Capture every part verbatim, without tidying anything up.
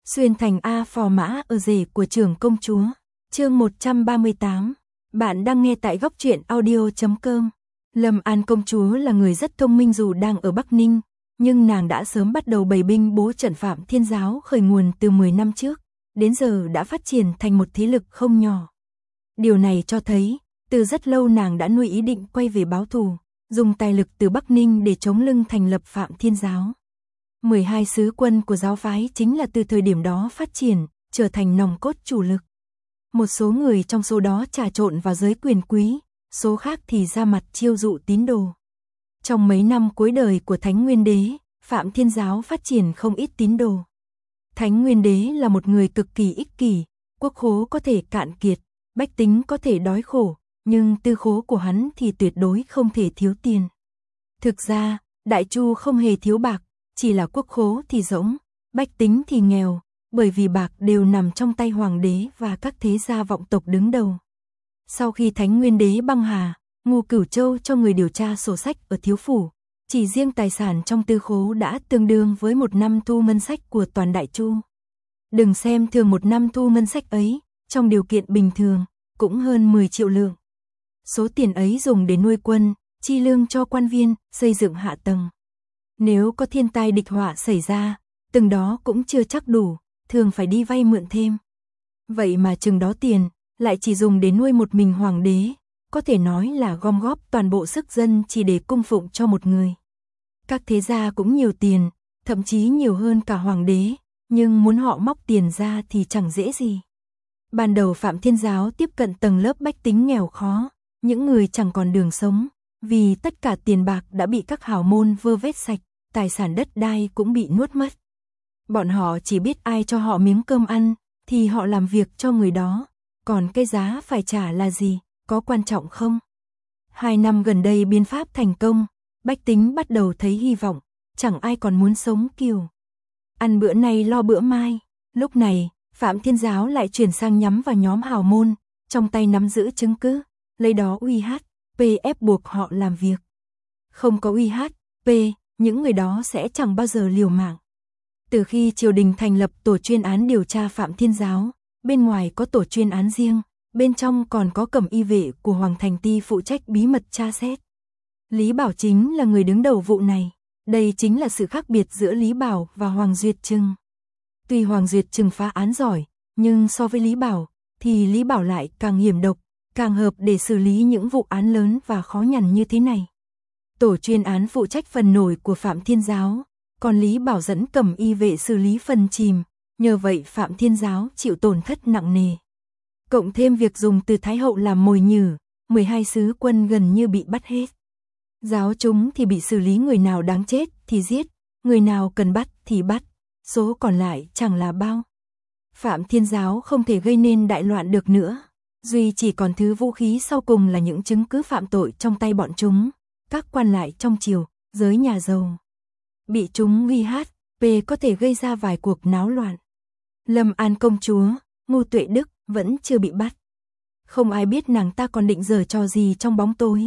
Xuyên thành A phò mã ở rể của trưởng công chúa. Chương một trăm ba mươi tám. Bạn đang nghe tại góc truyện audio chấm com. Lâm An công chúa là người rất thông minh dù đang ở Bắc Ninh, nhưng nàng đã sớm bắt đầu bày binh bố trận Phạm Thiên giáo khởi nguồn từ mười năm trước, đến giờ đã phát triển thành một thế lực không nhỏ. Điều này cho thấy, từ rất lâu nàng đã nuôi ý định quay về báo thù, dùng tài lực từ Bắc Ninh để chống lưng thành lập Phạm Thiên giáo. mười hai sứ quân của giáo phái chính là từ thời điểm đó phát triển, trở thành nòng cốt chủ lực. Một số người trong số đó trà trộn vào giới quyền quý, số khác thì ra mặt chiêu dụ tín đồ. Trong mấy năm cuối đời của Thánh Nguyên Đế, Phạm Thiên giáo phát triển không ít tín đồ. Thánh Nguyên Đế là một người cực kỳ ích kỷ, quốc khố có thể cạn kiệt, bách tính có thể đói khổ, nhưng tư khố của hắn thì tuyệt đối không thể thiếu tiền. Thực ra, Đại Chu không hề thiếu bạc, chỉ là quốc khố thì rỗng, bách tính thì nghèo, bởi vì bạc đều nằm trong tay hoàng đế và các thế gia vọng tộc đứng đầu. Sau khi Thánh Nguyên Đế băng hà, Ngô Cửu Châu cho người điều tra sổ sách ở thiếu phủ, chỉ riêng tài sản trong tư khố đã tương đương với một năm thu ngân sách của toàn Đại Chu. Đừng xem thường một năm thu ngân sách ấy, trong điều kiện bình thường, cũng hơn mười triệu lượng. Số tiền ấy dùng để nuôi quân, chi lương cho quan viên, xây dựng hạ tầng. Nếu có thiên tai địch họa xảy ra, từng đó cũng chưa chắc đủ, thường phải đi vay mượn thêm. Vậy mà chừng đó tiền, lại chỉ dùng để nuôi một mình hoàng đế, có thể nói là gom góp toàn bộ sức dân chỉ để cung phụng cho một người. Các thế gia cũng nhiều tiền, thậm chí nhiều hơn cả hoàng đế, nhưng muốn họ móc tiền ra thì chẳng dễ gì. Ban đầu Phạm Thiên giáo tiếp cận tầng lớp bách tính nghèo khó, những người chẳng còn đường sống, vì tất cả tiền bạc đã bị các hào môn vơ vét sạch, tài sản đất đai cũng bị nuốt mất. Bọn họ chỉ biết ai cho họ miếng cơm ăn, thì họ làm việc cho người đó, còn cái giá phải trả là gì, có quan trọng không? Hai năm gần đây biến pháp thành công, bách tính bắt đầu thấy hy vọng, chẳng ai còn muốn sống kiểu ăn bữa nay lo bữa mai. Lúc này, Phạm Thiên giáo lại chuyển sang nhắm vào nhóm hào môn, trong tay nắm giữ chứng cứ, lấy đó uy hiếp, ép buộc họ làm việc. Không có uy hiếp, những người đó sẽ chẳng bao giờ liều mạng. Từ khi triều đình thành lập tổ chuyên án điều tra Phạm Thiên giáo, bên ngoài có tổ chuyên án riêng, bên trong còn có cẩm y vệ của Hoàng Thành Ti phụ trách bí mật tra xét. Lý Bảo chính là người đứng đầu vụ này. Đây chính là sự khác biệt giữa Lý Bảo và Hoàng Duyệt Trừng. Tuy Hoàng Duyệt Trừng phá án giỏi, nhưng so với Lý Bảo, thì Lý Bảo lại càng hiểm độc, càng hợp để xử lý những vụ án lớn và khó nhằn như thế này. Tổ chuyên án phụ trách phần nổi của Phạm Thiên giáo, còn Lý Bảo dẫn cẩm y vệ xử lý phần chìm, nhờ vậy Phạm Thiên giáo chịu tổn thất nặng nề. Cộng thêm việc dùng từ Thái hậu làm mồi nhử, mười hai sứ quân gần như bị bắt hết. Giáo chúng thì bị xử lý, người nào đáng chết thì giết, người nào cần bắt thì bắt, số còn lại chẳng là bao. Phạm Thiên giáo không thể gây nên đại loạn được nữa, duy chỉ còn thứ vũ khí sau cùng là những chứng cứ phạm tội trong tay bọn chúng, các quan lại trong triều, giới nhà giàu. Bị chúng uy hiếp, có thể gây ra vài cuộc náo loạn. Lâm An công chúa, Ngô Tuệ Đức vẫn chưa bị bắt. Không ai biết nàng ta còn định giở trò gì trong bóng tối.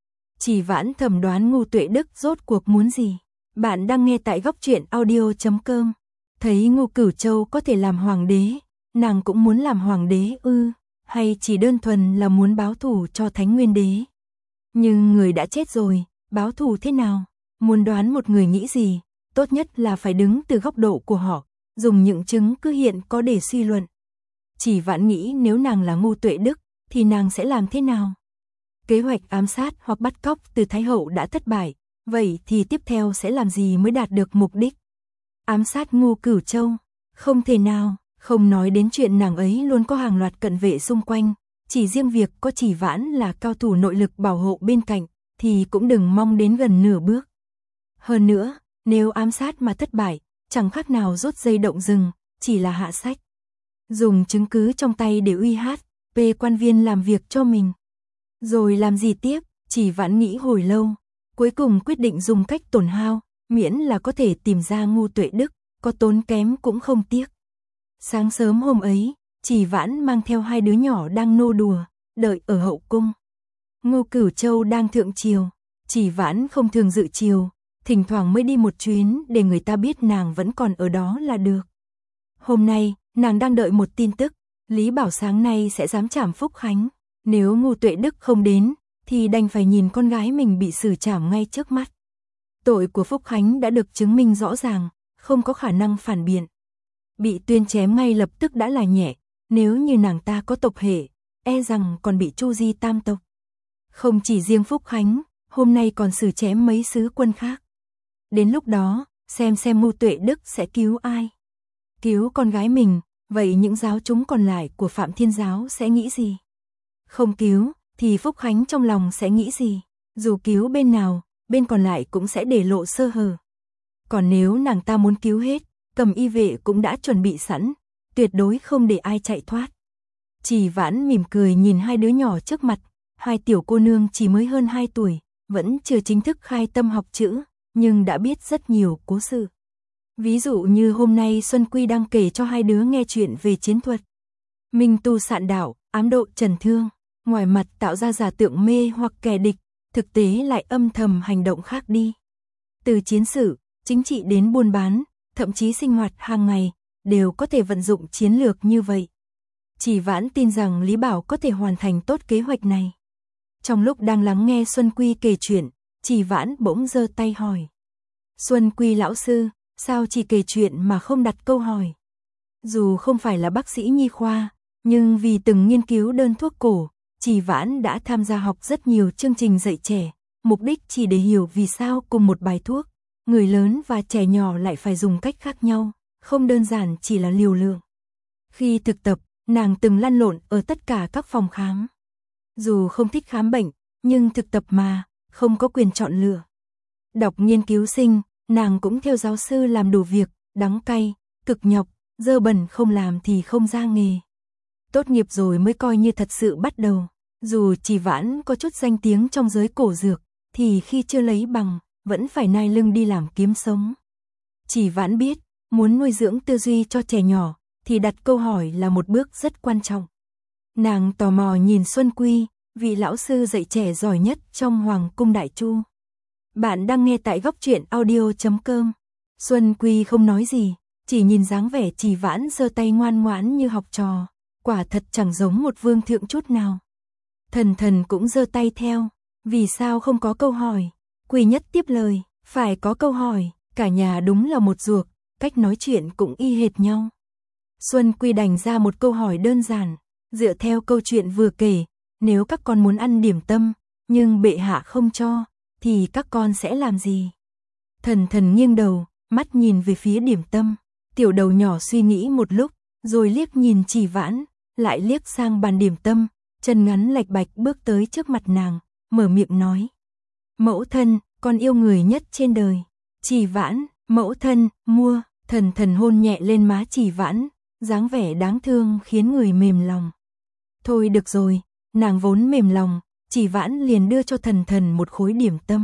Chỉ Vãn thẩm đoán Ngô Tuệ Đức rốt cuộc muốn gì. Bạn đang nghe tại góc truyện audio chấm com. Thấy Ngô Cửu Châu có thể làm hoàng đế, nàng cũng muốn làm hoàng đế ư, hay chỉ đơn thuần là muốn báo thù cho Thánh Nguyên Đế. Nhưng người đã chết rồi, báo thù thế nào? Muốn đoán một người nghĩ gì, tốt nhất là phải đứng từ góc độ của họ, dùng những chứng cứ hiện có để suy luận. Chỉ Vãn nghĩ nếu nàng là Ngô Tuệ Đức, thì nàng sẽ làm thế nào? Kế hoạch ám sát hoặc bắt cóc từ Thái hậu đã thất bại, vậy thì tiếp theo sẽ làm gì mới đạt được mục đích? Ám sát Ngô Cửu Châu? Không thể nào, không nói đến chuyện nàng ấy luôn có hàng loạt cận vệ xung quanh, chỉ riêng việc có Chỉ Vãn là cao thủ nội lực bảo hộ bên cạnh, thì cũng đừng mong đến gần nửa bước. Hơn nữa, nếu ám sát mà thất bại, chẳng khác nào rút dây động rừng, chỉ là hạ sách. Dùng chứng cứ trong tay để uy hiếp, quan viên làm việc cho mình. Rồi làm gì tiếp? Chỉ Vãn nghĩ hồi lâu, cuối cùng quyết định dùng cách tổn hao, miễn là có thể tìm ra Ngô Tuệ Đức, có tốn kém cũng không tiếc. Sáng sớm hôm ấy, Chỉ Vãn mang theo hai đứa nhỏ đang nô đùa, đợi ở hậu cung. Ngô Cửu Châu đang thượng triều, Chỉ Vãn không thường dự triều, thỉnh thoảng mới đi một chuyến để người ta biết nàng vẫn còn ở đó là được. Hôm nay, nàng đang đợi một tin tức, Lý Bảo sáng nay sẽ giám trảm Phúc Khánh. Nếu Ngô Tuệ Đức không đến, thì đành phải nhìn con gái mình bị xử trảm ngay trước mắt. Tội của Phúc Khánh đã được chứng minh rõ ràng, không có khả năng phản biện. Bị tuyên chém ngay lập tức đã là nhẹ, nếu như nàng ta có tộc hệ, e rằng còn bị tru di tam tộc. Không chỉ riêng Phúc Khánh, hôm nay còn xử chém mấy sứ quân khác. Đến lúc đó, xem xem Ngô Tuệ Đức sẽ cứu ai. Cứu con gái mình, vậy những giáo chúng còn lại của Phạm Thiên Giáo sẽ nghĩ gì? Không cứu, thì Phúc Khánh trong lòng sẽ nghĩ gì? Dù cứu bên nào, bên còn lại cũng sẽ để lộ sơ hở. Còn nếu nàng ta muốn cứu hết, Cầm Y vệ cũng đã chuẩn bị sẵn, tuyệt đối không để ai chạy thoát. Chỉ Vãn mỉm cười nhìn hai đứa nhỏ trước mặt, hai tiểu cô nương chỉ mới hơn hai tuổi, vẫn chưa chính thức khai tâm học chữ, nhưng đã biết rất nhiều cố sự. Ví dụ như hôm nay Xuân Quy đang kể cho hai đứa nghe chuyện về chiến thuật. Minh tu sạn đạo, ám độ trần thương, ngoài mặt tạo ra giả tượng mê hoặc kẻ địch, thực tế lại âm thầm hành động khác đi. Từ chiến sự, chính trị đến buôn bán, thậm chí sinh hoạt hàng ngày, đều có thể vận dụng chiến lược như vậy. Chỉ Vãn tin rằng Lý Bảo có thể hoàn thành tốt kế hoạch này. Trong lúc đang lắng nghe Xuân Quy kể chuyện, Chỉ Vãn bỗng giơ tay hỏi. Xuân Quy lão sư, sao chỉ kể chuyện mà không đặt câu hỏi? Dù không phải là bác sĩ nhi khoa, nhưng vì từng nghiên cứu đơn thuốc cổ, Chỉ Vãn đã tham gia học rất nhiều chương trình dạy trẻ, mục đích chỉ để hiểu vì sao cùng một bài thuốc, người lớn và trẻ nhỏ lại phải dùng cách khác nhau, không đơn giản chỉ là liều lượng. Khi thực tập, nàng từng lăn lộn ở tất cả các phòng khám. Dù không thích khám bệnh, nhưng thực tập mà, không có quyền chọn lựa. Đọc nghiên cứu sinh, nàng cũng theo giáo sư làm đủ việc, đắng cay, cực nhọc, dơ bẩn không làm thì không ra nghề. Tốt nghiệp rồi mới coi như thật sự bắt đầu. Dù Chỉ Vãn có chút danh tiếng trong giới cổ dược, thì khi chưa lấy bằng, vẫn phải nai lưng đi làm kiếm sống. Chỉ Vãn biết, muốn nuôi dưỡng tư duy cho trẻ nhỏ, thì đặt câu hỏi là một bước rất quan trọng. Nàng tò mò nhìn Xuân Quy, vị lão sư dạy trẻ giỏi nhất trong Hoàng cung Đại Chu. Bạn đang nghe tại góc truyện audio chấm com. Xuân Quy không nói gì, chỉ nhìn dáng vẻ Chỉ Vãn giơ tay ngoan ngoãn như học trò, quả thật chẳng giống một vương thượng chút nào. Thần Thần cũng giơ tay theo, vì sao không có câu hỏi? Quy Nhất tiếp lời, phải có câu hỏi, cả nhà đúng là một ruột, cách nói chuyện cũng y hệt nhau. Xuân Quy đành ra một câu hỏi đơn giản, dựa theo câu chuyện vừa kể, nếu các con muốn ăn điểm tâm, nhưng bệ hạ không cho, thì các con sẽ làm gì? Thần Thần nghiêng đầu, mắt nhìn về phía điểm tâm, tiểu đầu nhỏ suy nghĩ một lúc, rồi liếc nhìn Chỉ Vãn, lại liếc sang bàn điểm tâm, chân ngắn lạch bạch bước tới trước mặt nàng, mở miệng nói. Mẫu thân, con yêu người nhất trên đời. Chỉ Vãn, mẫu thân, mua. Thần Thần hôn nhẹ lên má Chỉ Vãn, dáng vẻ đáng thương khiến người mềm lòng. Thôi được rồi, nàng vốn mềm lòng, Chỉ Vãn liền đưa cho Thần Thần một khối điểm tâm.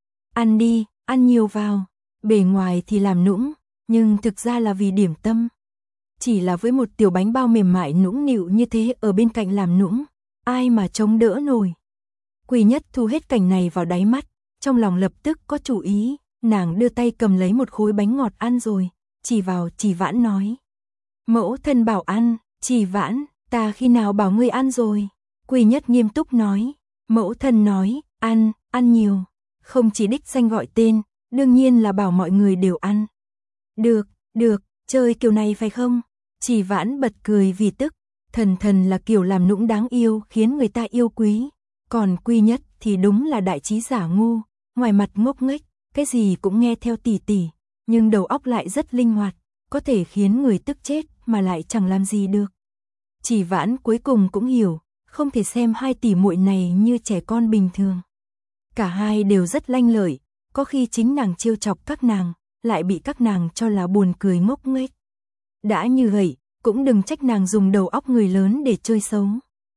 Ăn đi, ăn nhiều vào. Bề ngoài thì làm nũng, nhưng thực ra là vì điểm tâm. Chỉ là với một tiểu bánh bao mềm mại nũng nịu như thế ở bên cạnh làm nũng, ai mà chống đỡ nổi. Quy Nhất thu hết cảnh này vào đáy mắt, trong lòng lập tức có chủ ý, nàng đưa tay cầm lấy một khối bánh ngọt ăn rồi, chỉ vào Chỉ Vãn nói. Mẫu thân bảo ăn. Chỉ Vãn, ta khi nào bảo ngươi ăn rồi? Quy Nhất nghiêm túc nói. Mẫu thân nói, ăn, ăn nhiều, không chỉ đích danh gọi tên, đương nhiên là bảo mọi người đều ăn. Được, được, chơi kiểu này phải không? Chỉ Vãn bật cười vì tức, Thần Thần là kiểu làm nũng đáng yêu khiến người ta yêu quý, còn Quy Nhất thì đúng là đại trí giả ngu, ngoài mặt ngốc nghếch, cái gì cũng nghe theo tỷ tỷ, nhưng đầu óc lại rất linh hoạt, có thể khiến người tức chết mà lại chẳng làm gì được. Chỉ Vãn cuối cùng cũng hiểu, không thể xem hai tỷ muội này như trẻ con bình thường. Cả hai đều rất lanh lợi, có khi chính nàng trêu chọc các nàng, lại bị các nàng cho là buồn cười ngốc nghếch. Đã như vậy, cũng đừng trách nàng dùng đầu óc người lớn để chơi xấu.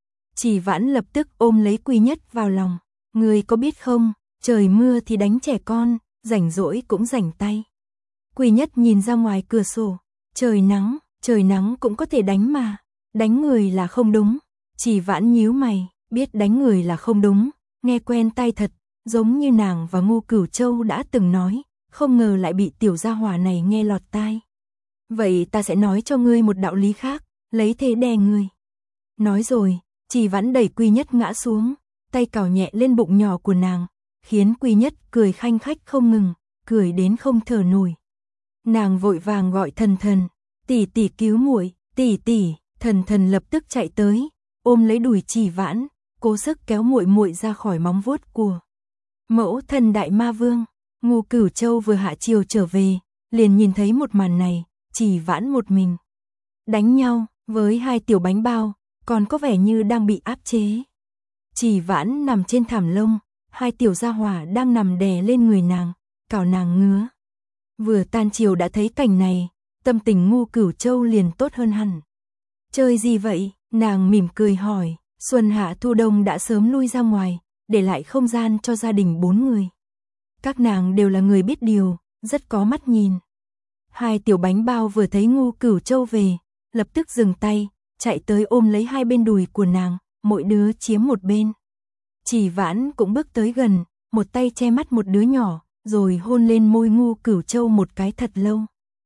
Chỉ Vãn lập tức ôm lấy Quy Nhất vào lòng. Người có biết không, trời mưa thì đánh trẻ con, rảnh rỗi cũng rảnh tay. Quy Nhất nhìn ra ngoài cửa sổ, trời nắng, trời nắng cũng có thể đánh mà, đánh người là không đúng. Chỉ Vãn nhíu mày, biết đánh người là không đúng, nghe quen tai thật, giống như nàng và Ngô Cửu Châu đã từng nói, không ngờ lại bị tiểu gia hỏa này nghe lọt tai. Vậy ta sẽ nói cho ngươi một đạo lý khác, lấy thế đè ngươi. Nói rồi, Trì Vãn đẩy Quy Nhất ngã xuống, tay cào nhẹ lên bụng nhỏ của nàng, khiến Quy Nhất cười khanh khách không ngừng, cười đến không thở nổi. Nàng vội vàng gọi Thần Thần, tỷ tỷ cứu muội, tỷ tỷ. Thần Thần lập tức chạy tới, ôm lấy đùi Trì Vãn, cố sức kéo muội muội ra khỏi móng vuốt của mẫu thân Đại Ma Vương. Ngô Cửu Châu vừa hạ chiều trở về, liền nhìn thấy một màn này, Trì Vãn một mình đánh nhau với hai tiểu bánh bao, còn có vẻ như đang bị áp chế. Trì Vãn nằm trên thảm lông, hai tiểu gia hỏa đang nằm đè lên người nàng, cào nàng ngứa. Vừa tan chiều đã thấy cảnh này, tâm tình Ngô Cửu Châu liền tốt hơn hẳn. Chơi gì vậy? Nàng mỉm cười hỏi. Xuân hạ thu đông đã sớm lui ra ngoài, để lại không gian cho gia đình bốn người. Các nàng đều là người biết điều, rất có mắt nhìn. Hai tiểu bánh bao vừa thấy Ngô Cửu Châu về, lập tức dừng tay, chạy tới ôm lấy hai bên đùi của nàng, mỗi đứa chiếm một bên. Trì Vãn cũng bước tới gần, một tay che mắt một đứa nhỏ, rồi hôn lên môi Ngô Cửu Châu một cái thật lâu.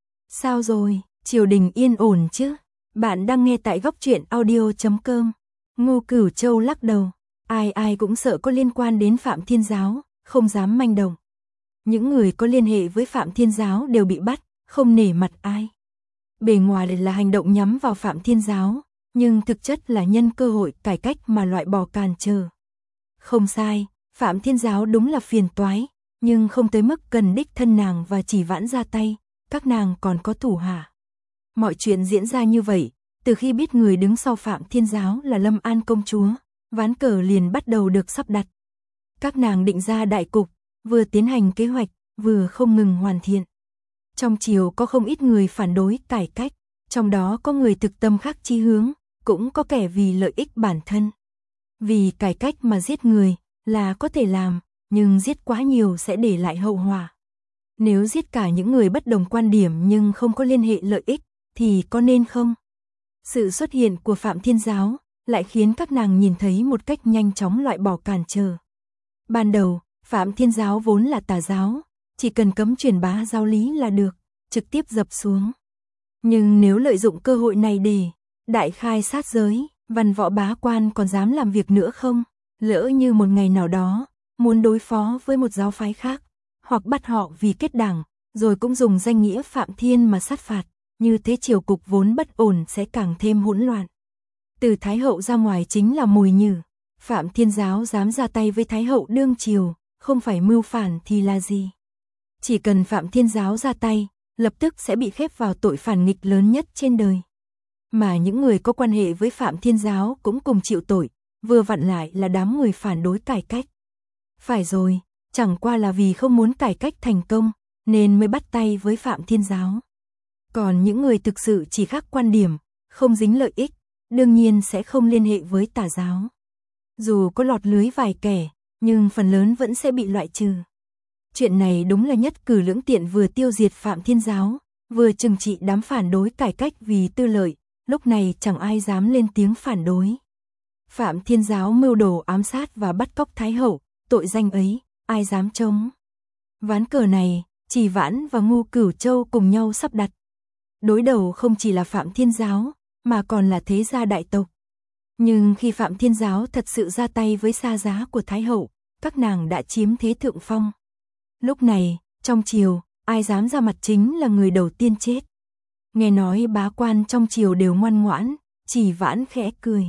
Sao rồi, triều đình yên ổn chứ? Bạn đang nghe tại góc truyện audio chấm com. Ngô Cửu Châu lắc đầu, ai ai cũng sợ có liên quan đến Phạm Thiên Giáo, không dám manh động. Những người có liên hệ với Phạm Thiên Giáo đều bị bắt, không nể mặt ai. Bề ngoài là hành động nhắm vào Phạm Thiên Giáo, nhưng thực chất là nhân cơ hội cải cách mà loại bỏ cản trở. Không sai, Phạm Thiên Giáo đúng là phiền toái, nhưng không tới mức cần đích thân nàng và Trì Vãn ra tay, các nàng còn có thủ hạ. Mọi chuyện diễn ra như vậy, từ khi biết người đứng sau Phạm Thiên Giáo là Lâm An công chúa, ván cờ liền bắt đầu được sắp đặt. Các nàng định ra đại cục, vừa tiến hành kế hoạch, vừa không ngừng hoàn thiện. Trong triều có không ít người phản đối cải cách, trong đó có người thực tâm khác chí hướng, cũng có kẻ vì lợi ích bản thân. Vì cải cách mà giết người là có thể làm, nhưng giết quá nhiều sẽ để lại hậu họa. Nếu giết cả những người bất đồng quan điểm nhưng không có liên hệ lợi ích, thì có nên không? Sự xuất hiện của Phạm Thiên Giáo lại khiến các nàng nhìn thấy một cách nhanh chóng loại bỏ cản trở. Ban đầu, Phạm Thiên Giáo vốn là tà giáo, chỉ cần cấm truyền bá giáo lý là được, trực tiếp dập xuống. Nhưng nếu lợi dụng cơ hội này để đại khai sát giới, văn võ bá quan còn dám làm việc nữa không? Lỡ như một ngày nào đó, muốn đối phó với một giáo phái khác, hoặc bắt họ vì kết đảng, rồi cũng dùng danh nghĩa Phạm Thiên mà sát phạt, như thế triều cục vốn bất ổn sẽ càng thêm hỗn loạn. Từ Thái Hậu ra ngoài chính là mồi nhử, Phạm Thiên Giáo dám ra tay với Thái Hậu đương triều, không phải mưu phản thì là gì? Chỉ cần Phạm Thiên Giáo ra tay, lập tức sẽ bị khép vào tội phản nghịch lớn nhất trên đời. Mà những người có quan hệ với Phạm Thiên Giáo cũng cùng chịu tội, vừa vặn lại là đám người phản đối cải cách. Phải rồi, chẳng qua là vì không muốn cải cách thành công, nên mới bắt tay với Phạm Thiên Giáo. Còn những người thực sự chỉ khác quan điểm, không dính lợi ích, đương nhiên sẽ không liên hệ với tà giáo. Dù có lọt lưới vài kẻ, nhưng phần lớn vẫn sẽ bị loại trừ. Chuyện này đúng là nhất cử lưỡng tiện, vừa tiêu diệt Phạm Thiên Giáo, vừa trừng trị đám phản đối cải cách vì tư lợi, lúc này chẳng ai dám lên tiếng phản đối. Phạm Thiên Giáo mưu đồ ám sát và bắt cóc Thái Hậu, tội danh ấy, ai dám chống? Ván cờ này, Trì Vãn và Ngô Cửu Châu cùng nhau sắp đặt. Đối đầu không chỉ là Phạm Thiên Giáo, mà còn là thế gia đại tộc. Nhưng khi Phạm Thiên Giáo thật sự ra tay với sa giá của Thái Hậu, các nàng đã chiếm thế thượng phong. Lúc này, trong triều, ai dám ra mặt chính là người đầu tiên chết. Nghe nói bá quan trong triều đều ngoan ngoãn, Trì Vãn khẽ cười.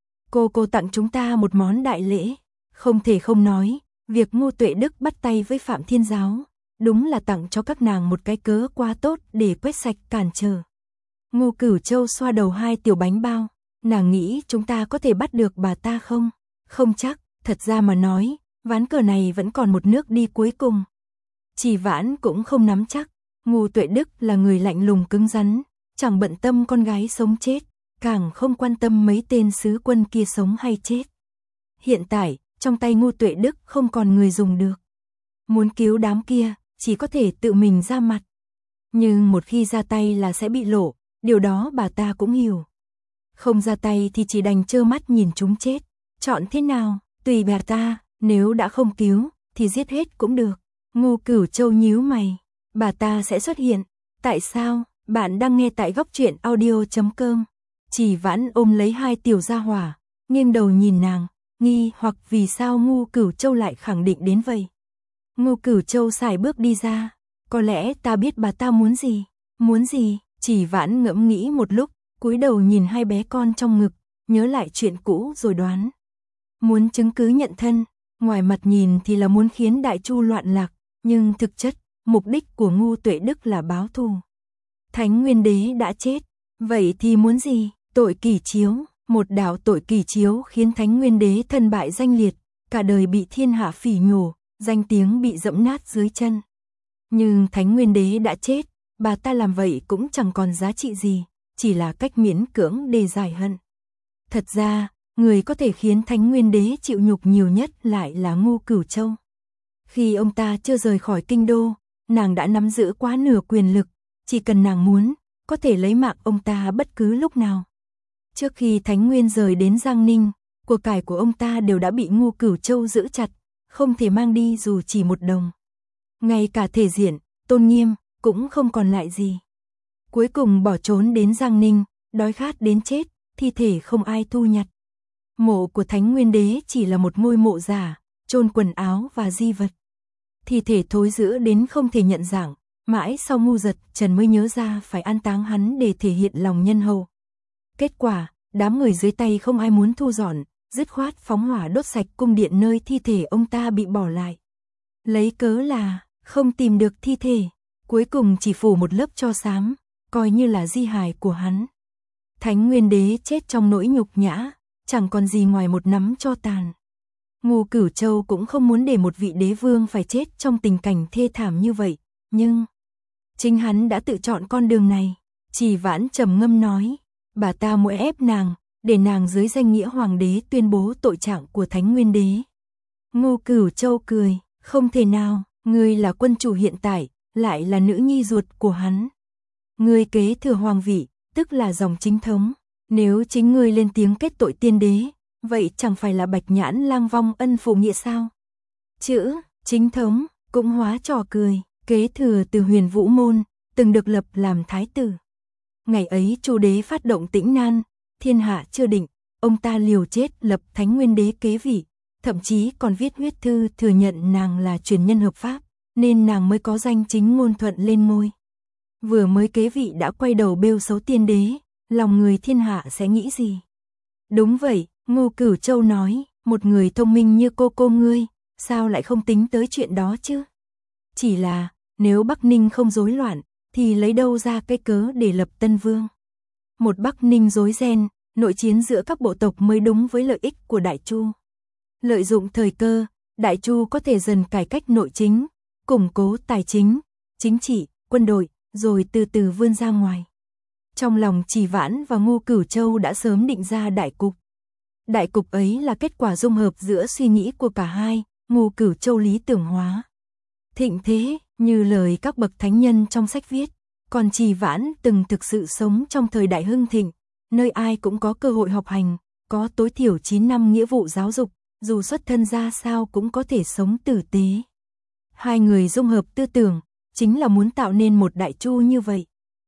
Cô cô tặng chúng ta một món đại lễ, không thể không nói, việc Ngô Tuệ Đức bắt tay với Phạm Thiên Giáo, đúng là tặng cho các nàng một cái cớ quá tốt để quét sạch cản trở. Ngô Cửu Châu xoa đầu hai tiểu bánh bao, nàng nghĩ chúng ta có thể bắt được bà ta không? Không chắc, thật ra mà nói, ván cờ này vẫn còn một nước đi cuối cùng. Trì Vãn cũng không nắm chắc, Ngô Tuệ Đức là người lạnh lùng cứng rắn, chẳng bận tâm con gái sống chết, càng không quan tâm mấy tên sứ quân kia sống hay chết. Hiện tại, trong tay Ngô Tuệ Đức không còn người dùng được. Muốn cứu đám kia, chỉ có thể tự mình ra mặt. Nhưng một khi ra tay là sẽ bị lộ, điều đó bà ta cũng hiểu. Không ra tay thì chỉ đành trơ mắt nhìn chúng chết. Chọn thế nào, tùy bà ta, nếu đã không cứu, thì giết hết cũng được. Ngô Cửu Châu nhíu mày, bà ta sẽ xuất hiện. Tại sao? Bạn đang nghe tại góc truyện audio chấm com. Chỉ Vãn ôm lấy hai tiểu gia hỏa, nghiêng đầu nhìn nàng, nghi hoặc vì sao Ngô Cửu Châu lại khẳng định đến vậy. Ngô Cửu Châu sải bước đi ra, có lẽ ta biết bà ta muốn gì, muốn gì, Chỉ Vãn ngẫm nghĩ một lúc, cúi đầu nhìn hai bé con trong ngực, nhớ lại chuyện cũ rồi đoán. Muốn chứng cứ nhận thân, ngoài mặt nhìn thì là muốn khiến Đại Chu loạn lạc, nhưng thực chất, mục đích của Ngô Tuệ Đức là báo thù. Thánh Nguyên Đế đã chết, vậy thì muốn gì? Tội kỷ chiếu, một đạo tội kỷ chiếu khiến Thánh Nguyên Đế thân bại danh liệt, cả đời bị thiên hạ phỉ nhổ, danh tiếng bị dẫm nát dưới chân. Nhưng Thánh Nguyên Đế đã chết, bà ta làm vậy cũng chẳng còn giá trị gì, chỉ là cách miễn cưỡng để giải hận. Thật ra, người có thể khiến Thánh Nguyên Đế chịu nhục nhiều nhất lại là Ngô Cửu Châu. Khi ông ta chưa rời khỏi kinh đô, nàng đã nắm giữ quá nửa quyền lực, chỉ cần nàng muốn, có thể lấy mạng ông ta bất cứ lúc nào. Trước khi Thánh Nguyên rời đến Giang Ninh, của cải của ông ta đều đã bị Ngô Cửu Châu giữ chặt, không thể mang đi dù chỉ một đồng. Ngay cả thể diện, tôn nghiêm, cũng không còn lại gì. Cuối cùng bỏ trốn đến Giang Ninh, đói khát đến chết, thi thể không ai thu nhặt. Mộ của Thánh Nguyên Đế chỉ là một ngôi mộ giả, chôn quần áo và di vật. Thi thể thối rữa đến không thể nhận dạng, mãi sau Ngu Giật Trần mới nhớ ra phải an táng hắn để thể hiện lòng nhân hậu. Kết quả, đám người dưới tay không ai muốn thu dọn, dứt khoát phóng hỏa đốt sạch cung điện nơi thi thể ông ta bị bỏ lại. Lấy cớ là không tìm được thi thể, cuối cùng chỉ phủ một lớp tro xám, coi như là di hài của hắn. Thánh Nguyên Đế chết trong nỗi nhục nhã, chẳng còn gì ngoài một nắm tro tàn. Ngô Cửu Châu cũng không muốn để một vị đế vương phải chết trong tình cảnh thê thảm như vậy, nhưng chính hắn đã tự chọn con đường này. Chỉ Vãn trầm ngâm nói, bà ta muốn ép nàng, để nàng dưới danh nghĩa hoàng đế tuyên bố tội trạng của Thánh Nguyên Đế. Ngô Cửu Châu cười, không thể nào, ngươi là quân chủ hiện tại, lại là nữ nhi ruột của hắn. Ngươi kế thừa hoàng vị, tức là dòng chính thống, nếu chính ngươi lên tiếng kết tội tiên đế, vậy chẳng phải là Bạch Nhãn Lang vong ân phụ nghĩa sao? Chữ chính thống cũng hóa trò cười, kế thừa từ Huyền Vũ môn, từng được lập làm thái tử. Ngày ấy Chu đế phát động Tĩnh Nan, thiên hạ chưa định, ông ta liều chết lập Thánh Nguyên Đế kế vị, thậm chí còn viết huyết thư thừa nhận nàng là truyền nhân hợp pháp, nên nàng mới có danh chính ngôn thuận lên ngôi. Vừa mới kế vị đã quay đầu bêu xấu tiên đế, lòng người thiên hạ sẽ nghĩ gì? Đúng vậy, Ngô Cửu Châu nói, một người thông minh như cô cô ngươi, sao lại không tính tới chuyện đó chứ? Chỉ là, nếu Bắc Ninh không rối loạn, thì lấy đâu ra cái cớ để lập Tân Vương? Một Bắc Ninh rối ren, nội chiến giữa các bộ tộc mới đúng với lợi ích của Đại Chu. Lợi dụng thời cơ, Đại Chu có thể dần cải cách nội chính, củng cố tài chính, chính trị, quân đội, rồi từ từ vươn ra ngoài. Trong lòng Chỉ Vãn và Ngô Cửu Châu đã sớm định ra đại cục. Đại cục ấy là kết quả dung hợp giữa suy nghĩ của cả hai, Ngô Cửu Châu lý tưởng hóa. Thịnh thế, như lời các bậc thánh nhân trong sách viết, còn Chỉ Vãn từng thực sự sống trong thời đại hưng thịnh, nơi ai cũng có cơ hội học hành, có tối thiểu chín năm nghĩa vụ giáo dục, dù xuất thân ra sao cũng có thể sống tử tế. Hai người dung hợp tư tưởng, chính là muốn tạo nên một Đại Chu như vậy.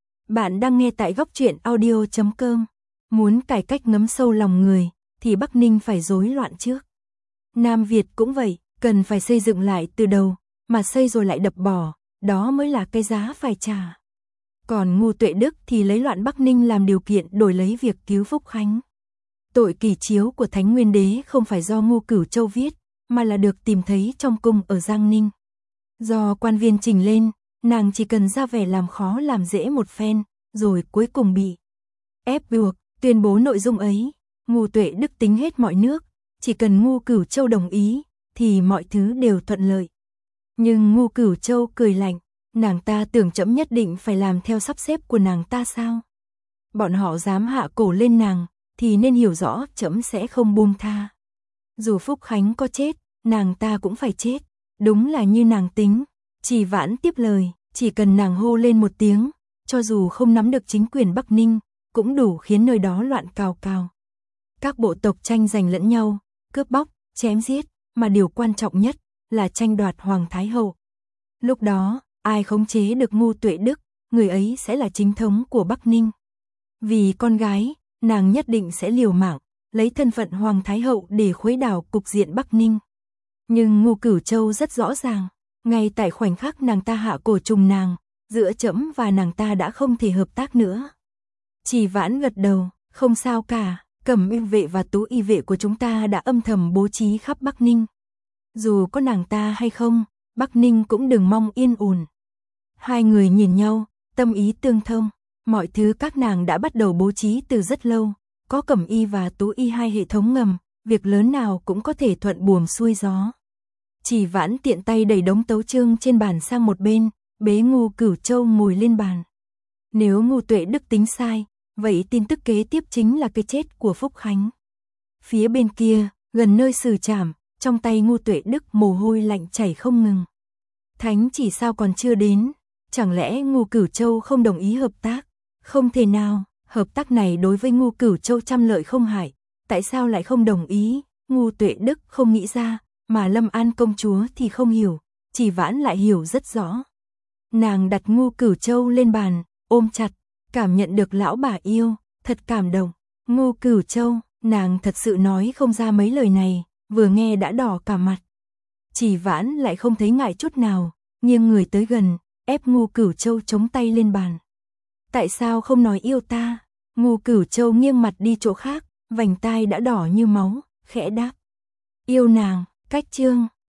Bạn đang nghe tại góc truyện audio chấm com. Muốn cải cách ngấm sâu lòng người, thì Bắc Ninh phải rối loạn trước. Nam Việt cũng vậy, cần phải xây dựng lại từ đầu, mà xây rồi lại đập bỏ, đó mới là cái giá phải trả. Còn Ngô Tuệ Đức thì lấy loạn Bắc Ninh làm điều kiện đổi lấy việc cứu Phúc Khánh. Tội kỷ chiếu của Thánh Nguyên Đế không phải do Ngô Cửu Châu viết, mà là được tìm thấy trong cung ở Giang Ninh. Do quan viên trình lên, nàng chỉ cần ra vẻ làm khó làm dễ một phen, rồi cuối cùng bị ép buộc, tuyên bố nội dung ấy. Ngô Tuệ Đức tính hết mọi nước, chỉ cần Ngô Cửu Châu đồng ý, thì mọi thứ đều thuận lợi. Nhưng Ngô Cửu Châu cười lạnh, nàng ta tưởng trẫm nhất định phải làm theo sắp xếp của nàng ta sao? Bọn họ dám hạ cổ lên nàng, thì nên hiểu rõ trẫm sẽ không buông tha. Dù Phúc Khánh có chết, nàng ta cũng phải chết, đúng là như nàng tính. Chỉ Vãn tiếp lời, chỉ cần nàng hô lên một tiếng, cho dù không nắm được chính quyền Bắc Ninh, cũng đủ khiến nơi đó loạn cào cào. Các bộ tộc tranh giành lẫn nhau, cướp bóc, chém giết, mà điều quan trọng nhất là tranh đoạt Hoàng Thái Hậu. Lúc đó, ai khống chế được Ngô Tuệ Đức, người ấy sẽ là chính thống của Bắc Ninh. Vì con gái, nàng nhất định sẽ liều mạng, lấy thân phận Hoàng Thái Hậu để khuấy đảo cục diện Bắc Ninh. Nhưng Ngô Cửu Châu rất rõ ràng, ngay tại khoảnh khắc nàng ta hạ cổ trùng nàng, giữa trẫm và nàng ta đã không thể hợp tác nữa. Chỉ Vãn gật đầu, không sao cả, Cẩm Y vệ và Tú Y vệ của chúng ta đã âm thầm bố trí khắp Bắc Ninh. Dù có nàng ta hay không, Bắc Ninh cũng đừng mong yên ổn. Hai người nhìn nhau, tâm ý tương thông, mọi thứ các nàng đã bắt đầu bố trí từ rất lâu, có Cẩm Y và Tú Y hai hệ thống ngầm, việc lớn nào cũng có thể thuận buồm xuôi gió. Chỉ Vãn tiện tay đẩy đống tấu chương trên bàn sang một bên, bế Ngô Cửu Châu ngồi lên bàn. Nếu Ngô Tuệ Đức tính sai, vậy tin tức kế tiếp chính là cái chết của Phúc Khánh. Phía bên kia, gần nơi xử trảm, trong tay Ngô Tuệ Đức mồ hôi lạnh chảy không ngừng. Thánh chỉ sao còn chưa đến, chẳng lẽ Ngô Cửu Châu không đồng ý hợp tác? Không thể nào, hợp tác này đối với Ngô Cửu Châu trăm lợi không hại, tại sao lại không đồng ý? Ngô Tuệ Đức không nghĩ ra, mà Lâm An công chúa thì không hiểu, Chỉ Vãn lại hiểu rất rõ. Nàng đặt Ngô Cửu Châu lên bàn, ôm chặt, cảm nhận được lão bà yêu, thật cảm động. Ngô Cửu Châu, nàng thật sự nói không ra mấy lời này, vừa nghe đã đỏ cả mặt. Chỉ Vãn lại không thấy ngại chút nào, nghiêng người tới gần, ép Ngô Cửu Châu chống tay lên bàn. Tại sao không nói yêu ta? Ngô Cửu Châu nghiêng mặt đi chỗ khác, vành tai đã đỏ như máu, khẽ đáp. Yêu nàng, cách chương,